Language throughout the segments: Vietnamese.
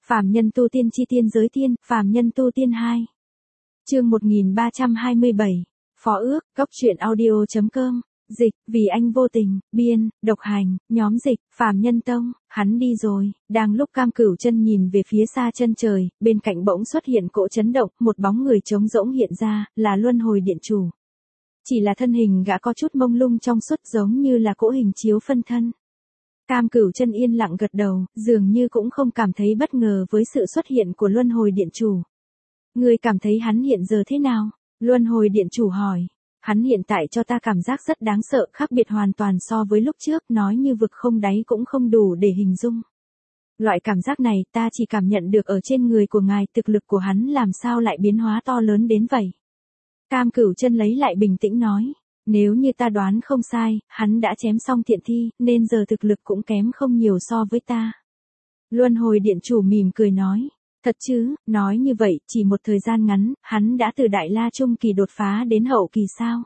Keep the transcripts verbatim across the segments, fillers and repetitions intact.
Phàm nhân tu tiên chi tiên giới tiên, phàm nhân tu tiên hai. Chương một nghìn ba trăm hai mươi bảy. Phó ước, góc truyện audio.com, dịch, vì anh vô tình, biên, độc hành, nhóm dịch, phàm nhân tông, hắn đi rồi. Đang lúc Cam Cửu Chân nhìn về phía xa chân trời, bên cạnh bỗng xuất hiện cỗ chấn động, một bóng người trống rỗng hiện ra, là Luân Hồi Điện Chủ. Chỉ là thân hình gã có chút mông lung trong suốt giống như là cỗ hình chiếu phân thân. Cam Cửu Chân yên lặng gật đầu, dường như cũng không cảm thấy bất ngờ với sự xuất hiện của Luân Hồi Điện Chủ. Ngươi cảm thấy hắn hiện giờ thế nào? Luân Hồi Điện Chủ hỏi. Hắn hiện tại cho ta cảm giác rất đáng sợ, khác biệt hoàn toàn so với lúc trước, nói như vực không đáy cũng không đủ để hình dung. Loại cảm giác này ta chỉ cảm nhận được ở trên người của ngài, thực lực của hắn làm sao lại biến hóa to lớn đến vậy? Cam Cửu Chân lấy lại bình tĩnh nói. Nếu như ta đoán không sai, hắn đã chém xong thiện thi, nên giờ thực lực cũng kém không nhiều so với ta. Luân Hồi Điện Chủ mỉm cười nói. Thật chứ, nói như vậy, chỉ một thời gian ngắn, hắn đã từ Đại La Trung kỳ đột phá đến hậu kỳ sao?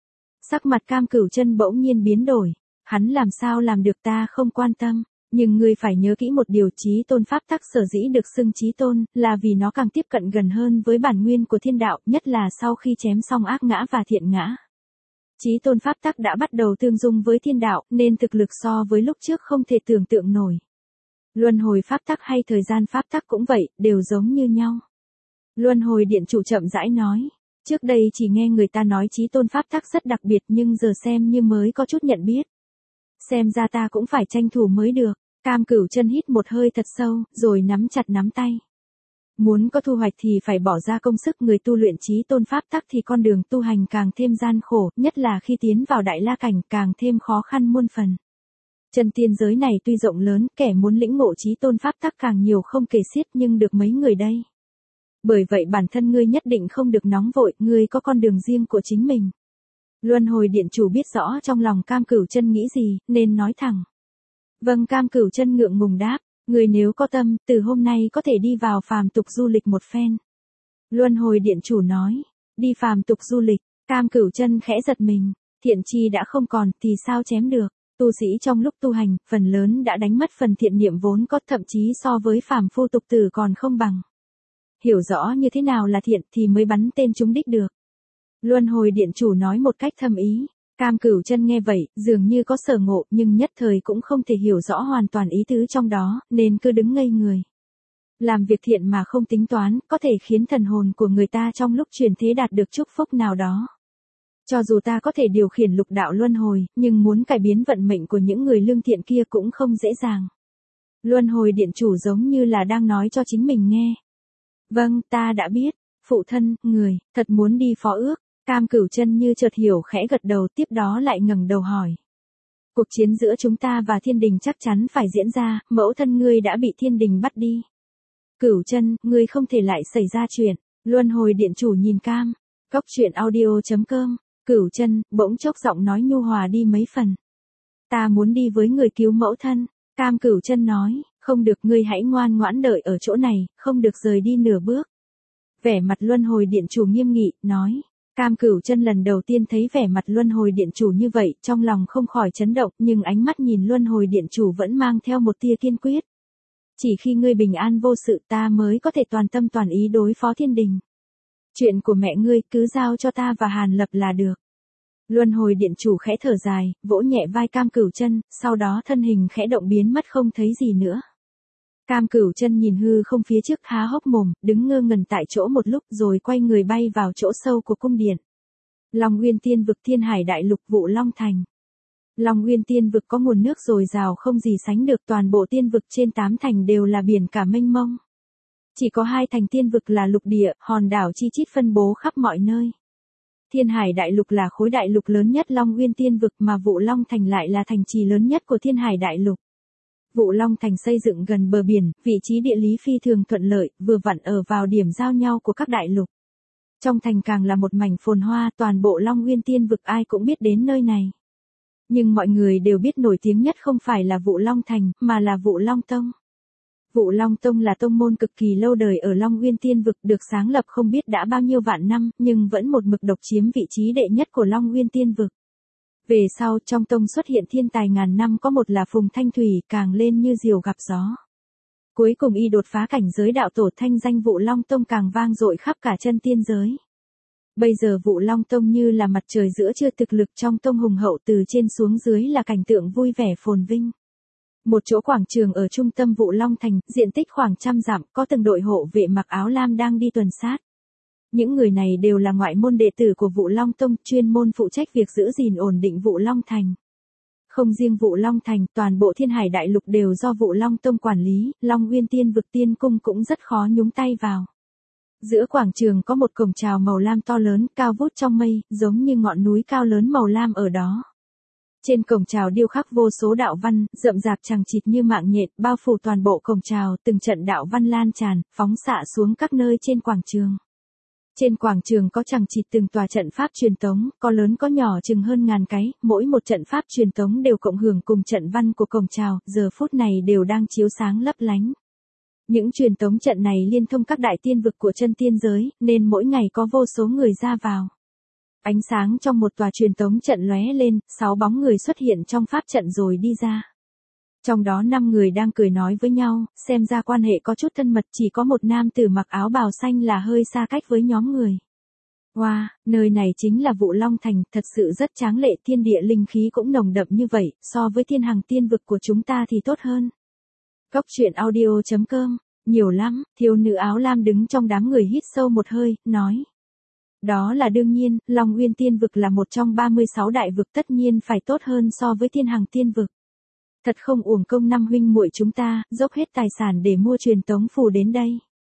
Sắc mặt Cam Cửu Chân bỗng nhiên biến đổi. Hắn làm sao làm được ta không quan tâm, nhưng ngươi phải nhớ kỹ một điều, chí tôn pháp tắc sở dĩ được xưng chí tôn, là vì nó càng tiếp cận gần hơn với bản nguyên của thiên đạo, nhất là sau khi chém xong ác ngã và thiện ngã. Chí tôn pháp tắc đã bắt đầu tương dung với thiên đạo, nên thực lực so với lúc trước không thể tưởng tượng nổi. Luân hồi pháp tắc hay thời gian pháp tắc cũng vậy, đều giống như nhau. Luân Hồi Điện Chủ chậm rãi nói. Trước đây chỉ nghe người ta nói chí tôn pháp tắc rất đặc biệt, nhưng giờ xem như mới có chút nhận biết. Xem ra ta cũng phải tranh thủ mới được. Cam Cửu Chân hít một hơi thật sâu, rồi nắm chặt nắm tay. Muốn có thu hoạch thì phải bỏ ra công sức, người tu luyện chí tôn pháp tắc thì con đường tu hành càng thêm gian khổ, nhất là khi tiến vào Đại La cảnh càng thêm khó khăn muôn phần. Chân tiên giới này tuy rộng lớn, kẻ muốn lĩnh ngộ chí tôn pháp tắc càng nhiều không kể xiết, nhưng được mấy người đây. Bởi vậy bản thân ngươi nhất định không được nóng vội, ngươi có con đường riêng của chính mình. Luân Hồi Điện Chủ biết rõ trong lòng Cam Cửu Chân nghĩ gì, nên nói thẳng. Vâng, Cam Cửu Chân ngượng ngùng đáp. Người nếu có tâm, từ hôm nay có thể đi vào phàm tục du lịch một phen. Luân Hồi Điện Chủ nói. Đi phàm tục du lịch, Cam Cửu Chân khẽ giật mình. Thiện chi đã không còn, thì sao chém được? Tu sĩ trong lúc tu hành, phần lớn đã đánh mất phần thiện niệm vốn có, thậm chí so với phàm phu tục tử còn không bằng. Hiểu rõ như thế nào là thiện thì mới bắn tên trúng đích được. Luân Hồi Điện Chủ nói một cách thâm ý. Cam Cửu Chân nghe vậy, dường như có sở ngộ, nhưng nhất thời cũng không thể hiểu rõ hoàn toàn ý tứ trong đó, nên cứ đứng ngây người. Làm việc thiện mà không tính toán, có thể khiến thần hồn của người ta trong lúc chuyển thế đạt được chúc phúc nào đó. Cho dù ta có thể điều khiển lục đạo luân hồi, nhưng muốn cải biến vận mệnh của những người lương thiện kia cũng không dễ dàng. Luân Hồi Điện Chủ giống như là đang nói cho chính mình nghe. Vâng, ta đã biết. Phụ thân, người, thật muốn đi phó ước. Cam Cửu Chân như chợt hiểu khẽ gật đầu, tiếp đó lại ngẩng đầu hỏi. Cuộc chiến giữa chúng ta và thiên đình chắc chắn phải diễn ra, mẫu thân ngươi đã bị thiên đình bắt đi. Cửu Chân, ngươi không thể lại xảy ra chuyện. Luân Hồi Điện Chủ nhìn Cam. Góc truyện audio.com. Cửu Chân, bỗng chốc giọng nói nhu hòa đi mấy phần. Ta muốn đi với người cứu mẫu thân. Cam Cửu Chân nói. Không được, ngươi hãy ngoan ngoãn đợi ở chỗ này, không được rời đi nửa bước. Vẻ mặt Luân Hồi Điện Chủ nghiêm nghị, nói. Cam Cửu Chân lần đầu tiên thấy vẻ mặt Luân Hồi Điện Chủ như vậy, trong lòng không khỏi chấn động, nhưng ánh mắt nhìn Luân Hồi Điện Chủ vẫn mang theo một tia kiên quyết. Chỉ khi ngươi bình an vô sự ta mới có thể toàn tâm toàn ý đối phó thiên đình. Chuyện của mẹ ngươi cứ giao cho ta và Hàn Lập là được. Luân Hồi Điện Chủ khẽ thở dài, vỗ nhẹ vai Cam Cửu Chân, sau đó thân hình khẽ động biến mất không thấy gì nữa. Cam Cửu Chân nhìn hư không phía trước há hốc mồm, đứng ngơ ngẩn tại chỗ một lúc rồi quay người bay vào chỗ sâu của cung điện. Long Uyên Tiên vực, Thiên Hải Đại Lục, Vũ Long Thành. Long Uyên Tiên vực có nguồn nước dồi dào không gì sánh được, toàn bộ tiên vực trên tám thành đều là biển cả mênh mông. Chỉ có hai thành tiên vực là lục địa, hòn đảo chi chít phân bố khắp mọi nơi. Thiên Hải Đại Lục là khối đại lục lớn nhất Long Uyên Tiên vực, mà Vũ Long Thành lại là thành trì lớn nhất của Thiên Hải Đại Lục. Vũ Long Thành xây dựng gần bờ biển, vị trí địa lý phi thường thuận lợi, vừa vặn ở vào điểm giao nhau của các đại lục. Trong thành càng là một mảnh phồn hoa, toàn bộ Long Uyên Tiên vực ai cũng biết đến nơi này. Nhưng mọi người đều biết nổi tiếng nhất không phải là Vũ Long Thành, mà là Vũ Long Tông. Vũ Long Tông là tông môn cực kỳ lâu đời ở Long Uyên Tiên vực, được sáng lập không biết đã bao nhiêu vạn năm, nhưng vẫn một mực độc chiếm vị trí đệ nhất của Long Uyên Tiên vực. Về sau trong tông xuất hiện thiên tài ngàn năm, có một là Phùng Thanh Thủy, càng lên như diều gặp gió. Cuối cùng y đột phá cảnh giới đạo tổ, thanh danh Vụ Long Tông càng vang dội khắp cả chân tiên giới. Bây giờ Vụ Long Tông như là mặt trời giữa trưa, thực lực trong tông hùng hậu, từ trên xuống dưới là cảnh tượng vui vẻ phồn vinh. Một chỗ quảng trường ở trung tâm Vụ Long Thành, diện tích khoảng trăm dặm, có từng đội hộ vệ mặc áo lam đang đi tuần sát. Những người này đều là ngoại môn đệ tử của Vụ Long Tông, chuyên môn phụ trách việc giữ gìn ổn định Vụ Long Thành. Không riêng Vụ Long Thành, toàn bộ Thiên Hải Đại Lục đều do Vụ Long Tông quản lý, Long Uyên Tiên Vực Tiên Cung cũng rất khó nhúng tay vào. Giữa quảng trường có một cổng chào màu lam to lớn, cao vút trong mây, giống như ngọn núi cao lớn màu lam ở đó. Trên cổng chào điêu khắc vô số đạo văn, rậm rạp chằng chịt như mạng nhện, bao phủ toàn bộ cổng chào, từng trận đạo văn lan tràn, phóng xạ xuống các nơi trên quảng trường. Trên quảng trường có chằng chịt từng tòa trận pháp truyền tống, có lớn có nhỏ chừng hơn ngàn cái, mỗi một trận pháp truyền tống đều cộng hưởng cùng trận văn của cổng chào, giờ phút này đều đang chiếu sáng lấp lánh. Những truyền tống trận này liên thông các đại tiên vực của chân tiên giới, nên mỗi ngày có vô số người ra vào. Ánh sáng trong một tòa truyền tống trận lóe lên, sáu bóng người xuất hiện trong pháp trận rồi đi ra. Trong đó năm người đang cười nói với nhau, xem ra quan hệ có chút thân mật, chỉ có một nam tử mặc áo bào xanh là hơi xa cách với nhóm người. Wow, nơi này chính là Vụ Long Thành, thật sự rất tráng lệ, thiên địa linh khí cũng nồng đậm như vậy, so với thiên hằng tiên vực của chúng ta thì tốt hơn. Cốc truyện audio chấm com, nhiều lắm, thiếu nữ áo lam đứng trong đám người hít sâu một hơi, nói. Đó là đương nhiên, Long Uyên Tiên Vực là một trong ba mươi sáu đại vực, tất nhiên phải tốt hơn so với thiên hằng tiên vực. Thật không uổng công năm huynh muội chúng ta, dốc hết tài sản để mua truyền tống phù đến đây.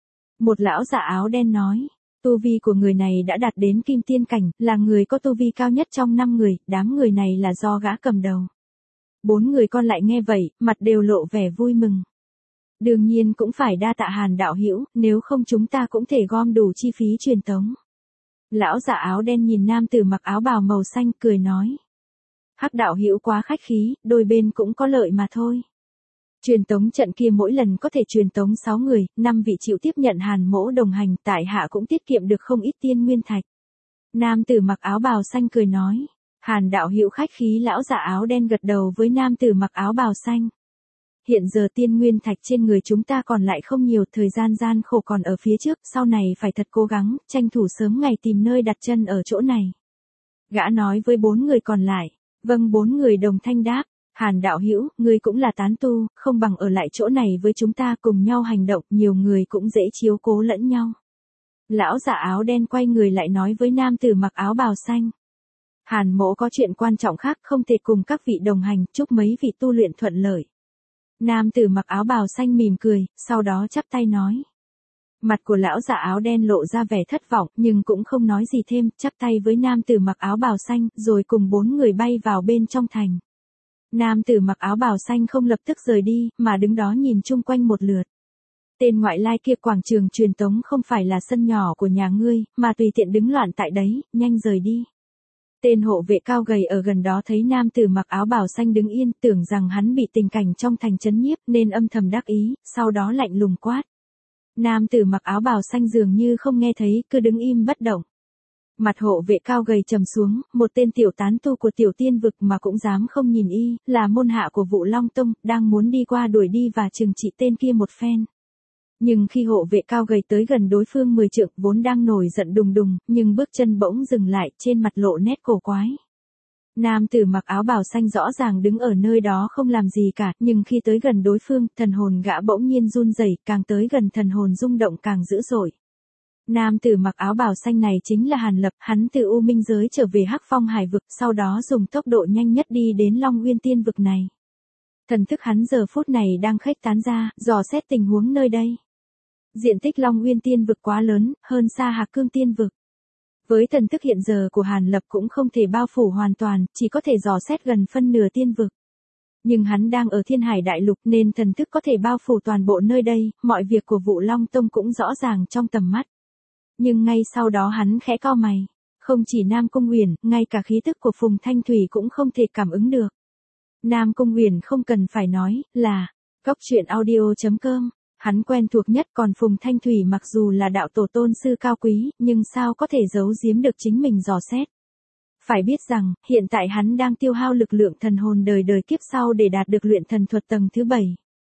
Một lão giả áo đen nói, tu vi của người này đã đạt đến kim tiên cảnh, là người có tu vi cao nhất trong năm người, đám người này là do gã cầm đầu. Bốn người còn lại nghe vậy, mặt đều lộ vẻ vui mừng. Đương nhiên cũng phải đa tạ Hàn đạo hữu, nếu không chúng ta cũng thể gom đủ chi phí truyền tống. Lão giả áo đen nhìn nam tử mặc áo bào màu xanh, cười nói. Hắc đạo hữu quá khách khí, đôi bên cũng có lợi mà thôi. Truyền tống trận kia mỗi lần có thể truyền tống sáu người, năm vị chịu tiếp nhận Hàn mỗ đồng hành, tại hạ cũng tiết kiệm được không ít tiên nguyên thạch. Nam tử mặc áo bào xanh cười nói. Hàn đạo hữu khách khí, lão giả áo đen gật đầu với nam tử mặc áo bào xanh. Hiện giờ tiên nguyên thạch trên người chúng ta còn lại không nhiều, thời gian gian khổ còn ở phía trước, sau này phải thật cố gắng, tranh thủ sớm ngày tìm nơi đặt chân ở chỗ này. Gã nói với bốn người còn lại. Vâng, bốn người đồng thanh đáp. Hàn đạo hữu, ngươi cũng là tán tu, không bằng ở lại chỗ này với chúng ta cùng nhau hành động, nhiều người cũng dễ chiếu cố lẫn nhau. Lão giả áo đen quay người lại nói với nam tử mặc áo bào xanh. Hàn mỗ có chuyện quan trọng khác, không thể cùng các vị đồng hành, chúc mấy vị tu luyện thuận lợi. Nam tử mặc áo bào xanh mỉm cười, sau đó chắp tay nói. Mặt của lão giả áo đen lộ ra vẻ thất vọng, nhưng cũng không nói gì thêm, chắp tay với nam tử mặc áo bào xanh, rồi cùng bốn người bay vào bên trong thành. Nam tử mặc áo bào xanh không lập tức rời đi, mà đứng đó nhìn chung quanh một lượt. Tên ngoại lai kia, quảng trường truyền tống không phải là sân nhỏ của nhà ngươi, mà tùy tiện đứng loạn tại đấy, nhanh rời đi. Tên hộ vệ cao gầy ở gần đó thấy nam tử mặc áo bào xanh đứng yên, tưởng rằng hắn bị tình cảnh trong thành chấn nhiếp nên âm thầm đắc ý, sau đó lạnh lùng quát. Nam tử mặc áo bào xanh dường như không nghe thấy, cứ đứng im bất động. Mặt hộ vệ cao gầy trầm xuống, một tên tiểu tán tu của tiểu tiên vực mà cũng dám không nhìn y, là môn hạ của Vụ Long Tông, đang muốn đi qua đuổi đi và trừng trị tên kia một phen. Nhưng khi hộ vệ cao gầy tới gần đối phương mười trượng, vốn đang nổi giận đùng đùng, nhưng bước chân bỗng dừng lại, trên mặt lộ nét cổ quái. Nam tử mặc áo bào xanh rõ ràng đứng ở nơi đó không làm gì cả, nhưng khi tới gần đối phương, thần hồn gã bỗng nhiên run rẩy, càng tới gần thần hồn rung động càng dữ dội. Nam tử mặc áo bào xanh này chính là Hàn Lập, hắn từ U Minh giới trở về Hắc Phong Hải vực, sau đó dùng tốc độ nhanh nhất đi đến Long Uyên Tiên vực này. Thần thức hắn giờ phút này đang khuếch tán ra, dò xét tình huống nơi đây. Diện tích Long Uyên Tiên vực quá lớn, hơn xa Hạc Cương Tiên vực. Với thần thức hiện giờ của Hàn Lập cũng không thể bao phủ hoàn toàn, chỉ có thể dò xét gần phân nửa tiên vực. Nhưng hắn đang ở Thiên Hải Đại Lục nên thần thức có thể bao phủ toàn bộ nơi đây, mọi việc của Vụ Long Tông cũng rõ ràng trong tầm mắt. Nhưng ngay sau đó hắn khẽ cau mày, không chỉ Nam Cung Uyển, ngay cả khí tức của Phùng Thanh Thủy cũng không thể cảm ứng được. Nam Cung Uyển không cần phải nói, là cốc truyện audio chấm com, hắn quen thuộc nhất, còn Phùng Thanh Thủy mặc dù là đạo tổ tôn sư cao quý, nhưng sao có thể giấu giếm được chính mình dò xét. Phải biết rằng, hiện tại hắn đang tiêu hao lực lượng thần hồn đời đời kiếp sau để đạt được luyện thần thuật tầng thứ bảy.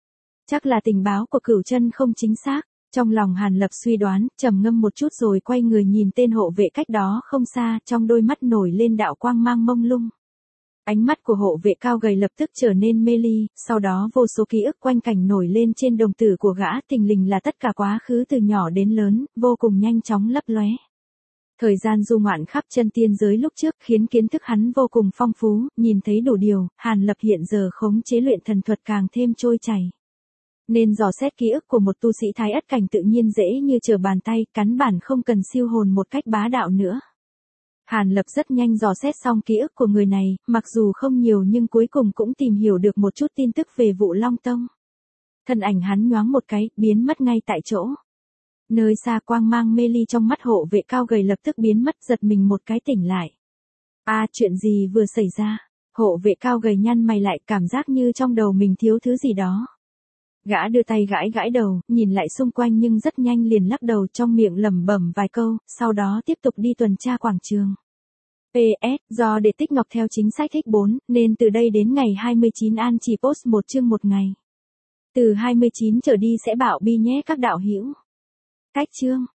Chắc là tình báo của Cửu Chân không chính xác. Trong lòng Hàn Lập suy đoán, trầm ngâm một chút rồi quay người nhìn tên hộ vệ cách đó không xa, trong đôi mắt nổi lên đạo quang mang mông lung. Ánh mắt của hộ vệ cao gầy lập tức trở nên mê ly, sau đó vô số ký ức quanh cảnh nổi lên trên đồng tử của gã, thình lình là tất cả quá khứ từ nhỏ đến lớn, vô cùng nhanh chóng lấp lóe. Thời gian du ngoạn khắp chân tiên giới lúc trước khiến kiến thức hắn vô cùng phong phú, nhìn thấy đủ điều, Hàn Lập hiện giờ khống chế luyện thần thuật càng thêm trôi chảy. Nên dò xét ký ức của một tu sĩ thái ất cảnh tự nhiên dễ như trở bàn tay, cắn bản không cần siêu hồn một cách bá đạo nữa. Hàn Lập rất nhanh dò xét xong ký ức của người này, mặc dù không nhiều nhưng cuối cùng cũng tìm hiểu được một chút tin tức về Vũ Long Tông. Thân ảnh hắn nhoáng một cái, biến mất ngay tại chỗ. Nơi xa quang mang mê ly trong mắt hộ vệ cao gầy lập tức biến mất, giật mình một cái tỉnh lại. A à, chuyện gì vừa xảy ra? Hộ vệ cao gầy nhăn mày lại, cảm giác như trong đầu mình thiếu thứ gì đó. Gã đưa tay gãi gãi đầu, nhìn lại xung quanh nhưng rất nhanh liền lắc đầu, trong miệng lẩm bẩm vài câu, sau đó tiếp tục đi tuần tra quảng trường. pê ét, do để tích ngọc theo chính sách thích bốn, nên từ đây đến ngày hai mươi chín An chỉ post một chương một ngày. Từ hai mươi chín trở đi sẽ bảo bi nhé các đạo hữu. Cách chương